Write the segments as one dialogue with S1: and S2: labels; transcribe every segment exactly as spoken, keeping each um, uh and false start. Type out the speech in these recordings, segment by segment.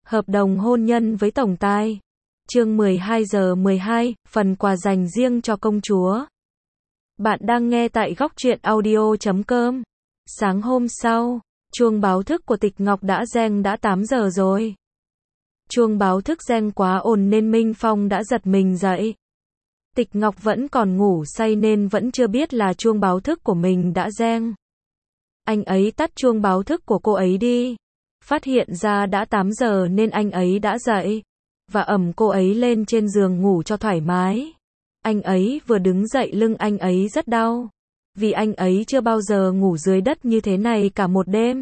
S1: Hợp đồng hôn nhân với tổng tài. Chương mười hai giờ mười hai, phần quà dành riêng cho công chúa. Bạn đang nghe tại góc truyện audio chấm com. Sáng hôm sau, chuông báo thức của Tịch Ngọc đã reng, đã tám giờ rồi. Chuông báo thức reng quá ồn nên Minh Phong đã giật mình dậy. Tịch Ngọc vẫn còn ngủ say nên vẫn chưa biết là chuông báo thức của mình đã reng. Anh ấy tắt chuông báo thức của cô ấy đi. Phát hiện ra đã tám giờ nên anh ấy đã dậy và ẵm cô ấy lên trên giường ngủ cho thoải mái. Anh ấy vừa đứng dậy lưng anh ấy rất đau, vì anh ấy chưa bao giờ ngủ dưới đất như thế này cả một đêm.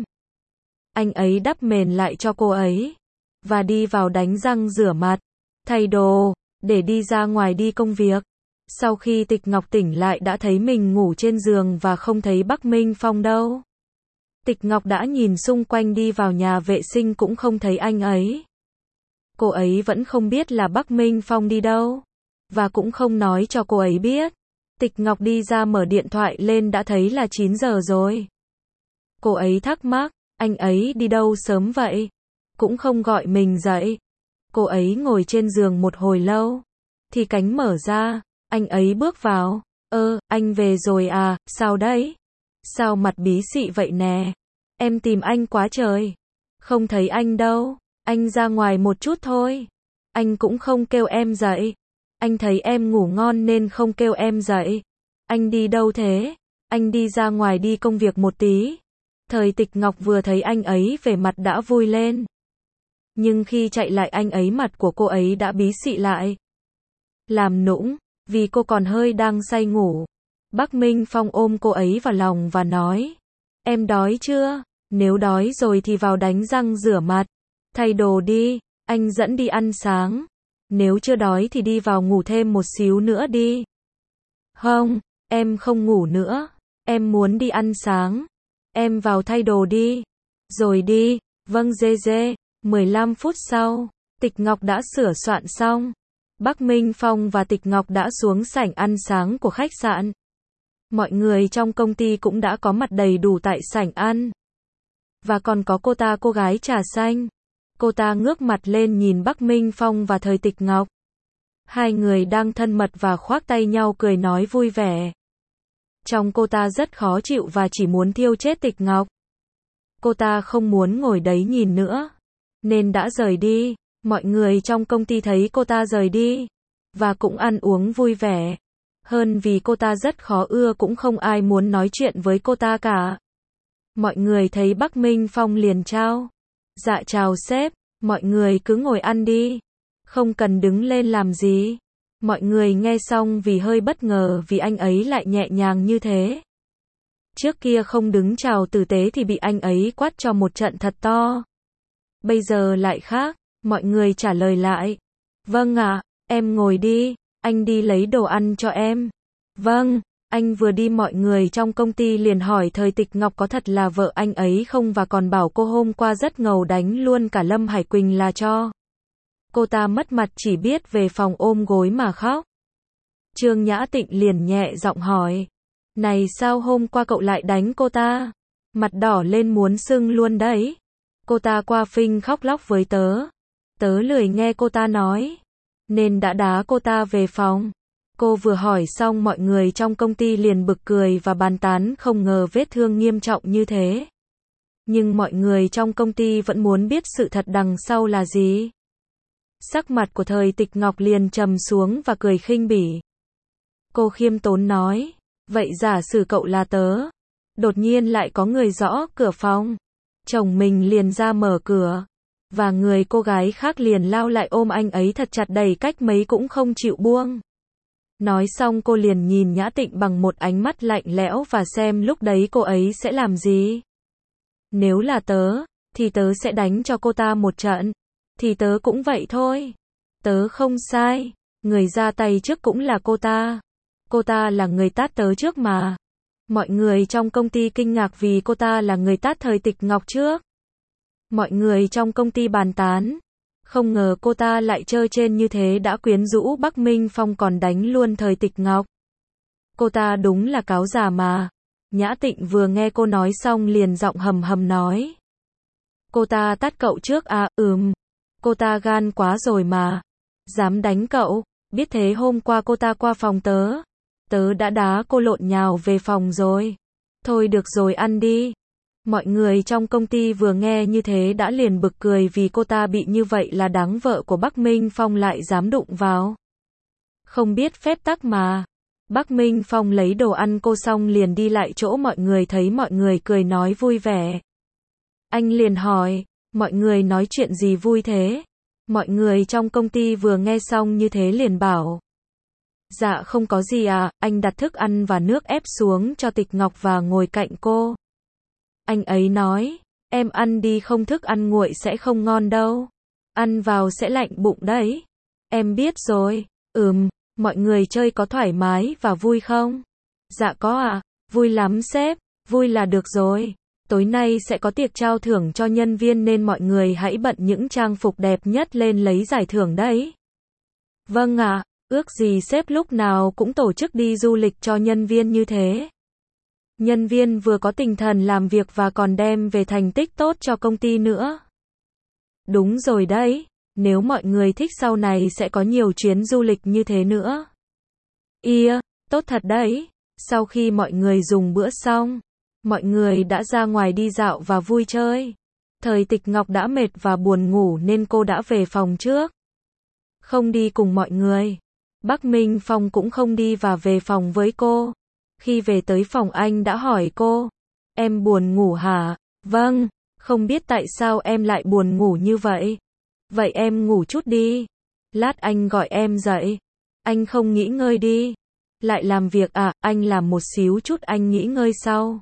S1: Anh ấy đắp mền lại cho cô ấy và đi vào đánh răng rửa mặt, thay đồ, để đi ra ngoài đi công việc. Sau khi Tịch Ngọc tỉnh lại đã thấy mình ngủ trên giường và không thấy Bắc Minh Phong đâu. Tịch Ngọc đã nhìn xung quanh, đi vào nhà vệ sinh cũng không thấy anh ấy. Cô ấy vẫn không biết là Bắc Minh Phong đi đâu, và cũng không nói cho cô ấy biết. Tịch Ngọc đi ra mở điện thoại lên đã thấy là chín giờ rồi. Cô ấy thắc mắc, anh ấy đi đâu sớm vậy? Cũng không gọi mình dậy. Cô ấy ngồi trên giường một hồi lâu, thì cánh mở ra, anh ấy bước vào. Ơ, anh về rồi à, sao đấy? Sao mặt bí xị vậy nè? Em tìm anh quá trời. Không thấy anh đâu. Anh ra ngoài một chút thôi. Anh cũng không kêu em dậy. Anh thấy em ngủ ngon nên không kêu em dậy. Anh đi đâu thế? Anh đi ra ngoài đi công việc một tí. Thời Tịch Ngọc vừa thấy anh ấy về mặt đã vui lên. Nhưng khi chạy lại anh ấy, mặt của cô ấy đã bí xị lại. Làm nũng, vì cô còn hơi đang say ngủ. Bắc Minh Phong ôm cô ấy vào lòng và nói, em đói chưa? Nếu đói rồi thì vào đánh răng rửa mặt, thay đồ đi, anh dẫn đi ăn sáng. Nếu chưa đói thì đi vào ngủ thêm một xíu nữa đi. Không, em không ngủ nữa, em muốn đi ăn sáng. Em vào thay đồ đi, rồi đi. Vâng dê dê. mười lăm phút sau, Tịch Ngọc đã sửa soạn xong. Bắc Minh Phong và Tịch Ngọc đã xuống sảnh ăn sáng của khách sạn. Mọi người trong công ty cũng đã có mặt đầy đủ tại sảnh ăn. Và còn có cô ta, cô gái trà xanh. Cô ta ngước mặt lên nhìn Bắc Minh Phong và Thời Tịch Ngọc. Hai người đang thân mật và khoác tay nhau cười nói vui vẻ. Trong cô ta rất khó chịu và chỉ muốn thiêu chết Tịch Ngọc. Cô ta không muốn ngồi đấy nhìn nữa, nên đã rời đi. Mọi người trong công ty thấy cô ta rời đi, và cũng ăn uống vui vẻ. Hơn vì cô ta rất khó ưa, cũng không ai muốn nói chuyện với cô ta cả. Mọi người thấy Bắc Minh Phong liền chào. Dạ chào sếp, mọi người cứ ngồi ăn đi. Không cần đứng lên làm gì. Mọi người nghe xong vì hơi bất ngờ vì anh ấy lại nhẹ nhàng như thế. Trước kia không đứng chào tử tế thì bị anh ấy quát cho một trận thật to. Bây giờ lại khác, mọi người trả lời lại. Vâng ạ, em ngồi đi, anh đi lấy đồ ăn cho em. Vâng, anh vừa đi. Mọi người trong công ty liền hỏi Thời Tịch Ngọc có thật là vợ anh ấy không, và còn bảo cô hôm qua rất ngầu, đánh luôn cả Lâm Hải Quỳnh là cho. Cô ta mất mặt chỉ biết về phòng ôm gối mà khóc. Trương Nhã Tịnh liền nhẹ giọng hỏi, này sao hôm qua cậu lại đánh cô ta? Mặt đỏ lên muốn sưng luôn đấy. Cô ta qua phinh khóc lóc với tớ. Tớ lười nghe cô ta nói, nên đã đá cô ta về phòng. Cô vừa hỏi xong mọi người trong công ty liền bực cười và bàn tán, không ngờ vết thương nghiêm trọng như thế. Nhưng mọi người trong công ty vẫn muốn biết sự thật đằng sau là gì. Sắc mặt của Thời Tịch Ngọc liền trầm xuống và cười khinh bỉ. Cô khiêm tốn nói, vậy giả sử cậu là tớ. Đột nhiên lại có người gõ cửa phòng. Chồng mình liền ra mở cửa, và người cô gái khác liền lao lại ôm anh ấy thật chặt, đầy cách mấy cũng không chịu buông. Nói xong cô liền nhìn Nhã Tịnh bằng một ánh mắt lạnh lẽo và xem lúc đấy cô ấy sẽ làm gì. Nếu là tớ, thì tớ sẽ đánh cho cô ta một trận. Thì tớ cũng vậy thôi. Tớ không sai. Người ra tay trước cũng là cô ta. Cô ta là người tát tớ trước mà. Mọi người trong công ty kinh ngạc vì cô ta là người tát Thời Tịch Ngọc trước. Mọi người trong công ty bàn tán. Không ngờ cô ta lại trơ trên như thế, đã quyến rũ Bắc Minh Phong còn đánh luôn Thời Tịch Ngọc. Cô ta đúng là cáo già mà. Nhã Tịnh vừa nghe cô nói xong liền giọng hầm hầm nói. Cô ta tát cậu trước à? Ừm. Cô ta gan quá rồi mà. Dám đánh cậu. Biết thế hôm qua cô ta qua phòng tớ. Tớ đã đá cô lộn nhào về phòng rồi. Thôi được rồi, ăn đi. Mọi người trong công ty vừa nghe như thế đã liền bực cười vì cô ta bị như vậy là đáng vợ của Bắc Minh Phong lại dám đụng vào. Không biết phép tắc mà. Bắc Minh Phong lấy đồ ăn cô xong liền đi lại chỗ mọi người, thấy mọi người cười nói vui vẻ. Anh liền hỏi, mọi người nói chuyện gì vui thế? Mọi người trong công ty vừa nghe xong như thế liền bảo. Dạ không có gì à, anh đặt thức ăn và nước ép xuống cho Tịch Ngọc và ngồi cạnh cô. Anh ấy nói, em ăn đi, không thức ăn nguội sẽ không ngon đâu. Ăn vào sẽ lạnh bụng đấy. Em biết rồi. Ừm, mọi người chơi có thoải mái và vui không? Dạ có ạ, à, vui lắm sếp, vui là được rồi. Tối nay sẽ có tiệc trao thưởng cho nhân viên nên mọi người hãy bận những trang phục đẹp nhất lên lấy giải thưởng đấy. Vâng ạ, à, ước gì sếp lúc nào cũng tổ chức đi du lịch cho nhân viên như thế. Nhân viên vừa có tinh thần làm việc và còn đem về thành tích tốt cho công ty nữa. Đúng rồi đấy, nếu mọi người thích sau này sẽ có nhiều chuyến du lịch như thế nữa. Ia, tốt thật đấy. Sau khi mọi người dùng bữa xong, mọi người đã ra ngoài đi dạo và vui chơi. Thời Tịch Ngọc đã mệt và buồn ngủ nên cô đã về phòng trước. Không đi cùng mọi người. Bắc Minh Phong cũng không đi và về phòng với cô. Khi về tới phòng anh đã hỏi cô. Em buồn ngủ hả? Vâng, không biết tại sao em lại buồn ngủ như vậy. Vậy em ngủ chút đi. Lát anh gọi em dậy. Anh không nghỉ ngơi đi. Lại làm việc à, anh làm một xíu chút anh nghỉ ngơi sau.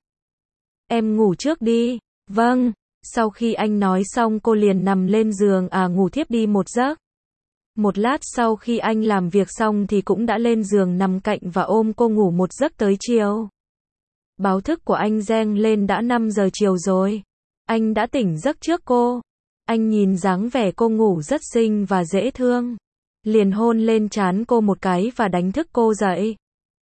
S1: Em ngủ trước đi. Vâng, sau khi anh nói xong cô liền nằm lên giường à ngủ thiếp đi một giấc. Một lát sau khi anh làm việc xong thì cũng đã lên giường nằm cạnh và ôm cô ngủ một giấc tới chiều. Báo thức của anh reng lên đã năm giờ chiều rồi. Anh đã tỉnh giấc trước cô. Anh nhìn dáng vẻ cô ngủ rất xinh và dễ thương. Liền hôn lên trán cô một cái và đánh thức cô dậy.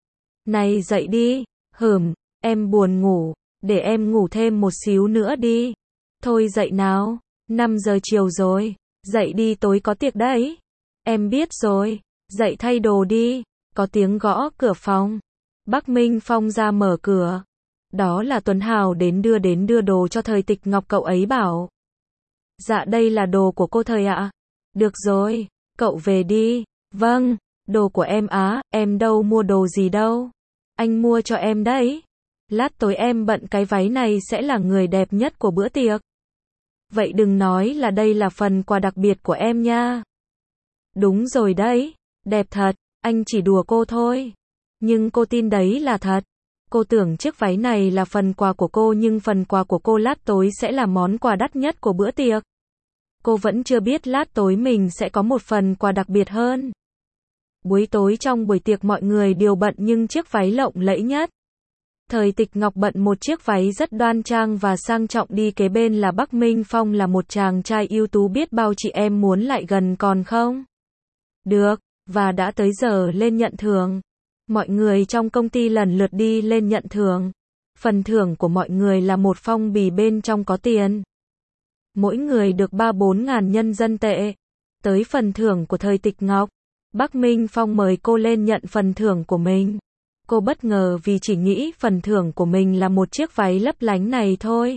S1: Này dậy đi. Hửm, em buồn ngủ. Để em ngủ thêm một xíu nữa đi. Thôi dậy nào. năm giờ chiều rồi. Dậy đi, tối có tiệc đấy. Em biết rồi. Dậy thay đồ đi. Có tiếng gõ cửa phòng. Bắc Minh Phong ra mở cửa. Đó là Tuấn Hào đến đưa đến đưa đồ cho Thời Tịch Ngọc, cậu ấy bảo. Dạ đây là đồ của cô Thời ạ. Được rồi, cậu về đi. Vâng, đồ của em á, em đâu mua đồ gì đâu. Anh mua cho em đấy. Lát tối em bận cái váy này sẽ là người đẹp nhất của bữa tiệc. Vậy đừng nói là đây là phần quà đặc biệt của em nha. Đúng rồi đấy, đẹp thật, anh chỉ đùa cô thôi. Nhưng cô tin đấy là thật. Cô tưởng chiếc váy này là phần quà của cô nhưng phần quà của cô lát tối sẽ là món quà đắt nhất của bữa tiệc. Cô vẫn chưa biết lát tối mình sẽ có một phần quà đặc biệt hơn. Buổi tối trong buổi tiệc mọi người đều bận nhưng chiếc váy lộng lẫy nhất. Thời Tịch Ngọc bận một chiếc váy rất đoan trang và sang trọng, đi kế bên là Bắc Minh Phong là một chàng trai ưu tú biết bao. Chị em muốn lại gần còn không? Được, và đã tới giờ lên nhận thưởng. Mọi người trong công ty lần lượt đi lên nhận thưởng. Phần thưởng của mọi người là một phong bì bên trong có tiền. Mỗi người được ba bốn ngàn nhân dân tệ. Tới phần thưởng của Thời Tịch Ngọc. Bắc Minh Phong mời cô lên nhận phần thưởng của mình. Cô bất ngờ vì chỉ nghĩ phần thưởng của mình là một chiếc váy lấp lánh này thôi.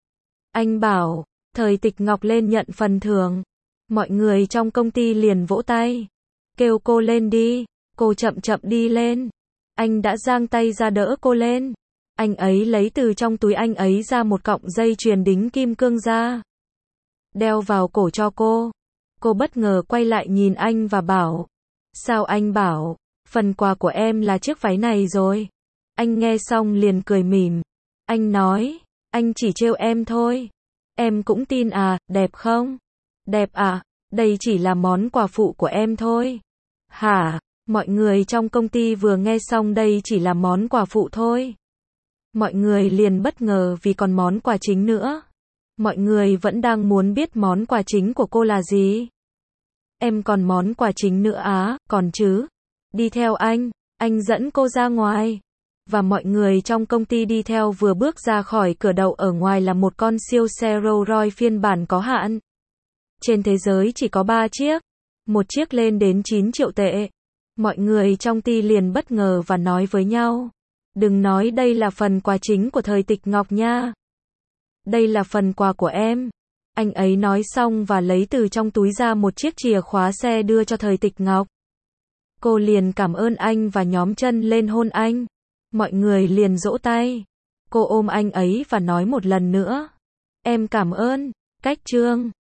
S1: Anh bảo, Thời Tịch Ngọc lên nhận phần thưởng. Mọi người trong công ty liền vỗ tay. Kêu cô lên đi. Cô chậm chậm đi lên. Anh đã giang tay ra đỡ cô lên. Anh ấy lấy từ trong túi anh ấy ra một cọng dây chuyền đính kim cương ra. Đeo vào cổ cho cô. Cô bất ngờ quay lại nhìn anh và bảo. Sao anh bảo, phần quà của em là chiếc váy này rồi. Anh nghe xong liền cười mỉm. Anh nói, anh chỉ trêu em thôi. Em cũng tin à, đẹp không? Đẹp à, đây chỉ là món quà phụ của em thôi. Hả? Mọi người trong công ty vừa nghe xong đây chỉ là món quà phụ thôi. Mọi người liền bất ngờ vì còn món quà chính nữa. Mọi người vẫn đang muốn biết món quà chính của cô là gì. Em còn món quà chính nữa á, còn chứ. Đi theo anh, anh dẫn cô ra ngoài. Và mọi người trong công ty đi theo, vừa bước ra khỏi cửa đậu ở ngoài là một con siêu xe Rolls Royce phiên bản có hạn. Trên thế giới chỉ có ba chiếc. Một chiếc lên đến chín triệu tệ. Mọi người trong ty liền bất ngờ và nói với nhau. Đừng nói đây là phần quà chính của thời Tịch Ngọc nha. Đây là phần quà của em. Anh ấy nói xong và lấy từ trong túi ra một chiếc chìa khóa xe đưa cho thời Tịch Ngọc. Cô liền cảm ơn anh và nhón chân lên hôn anh. Mọi người liền vỗ tay. Cô ôm anh ấy và nói một lần nữa. Em cảm ơn. Cách chương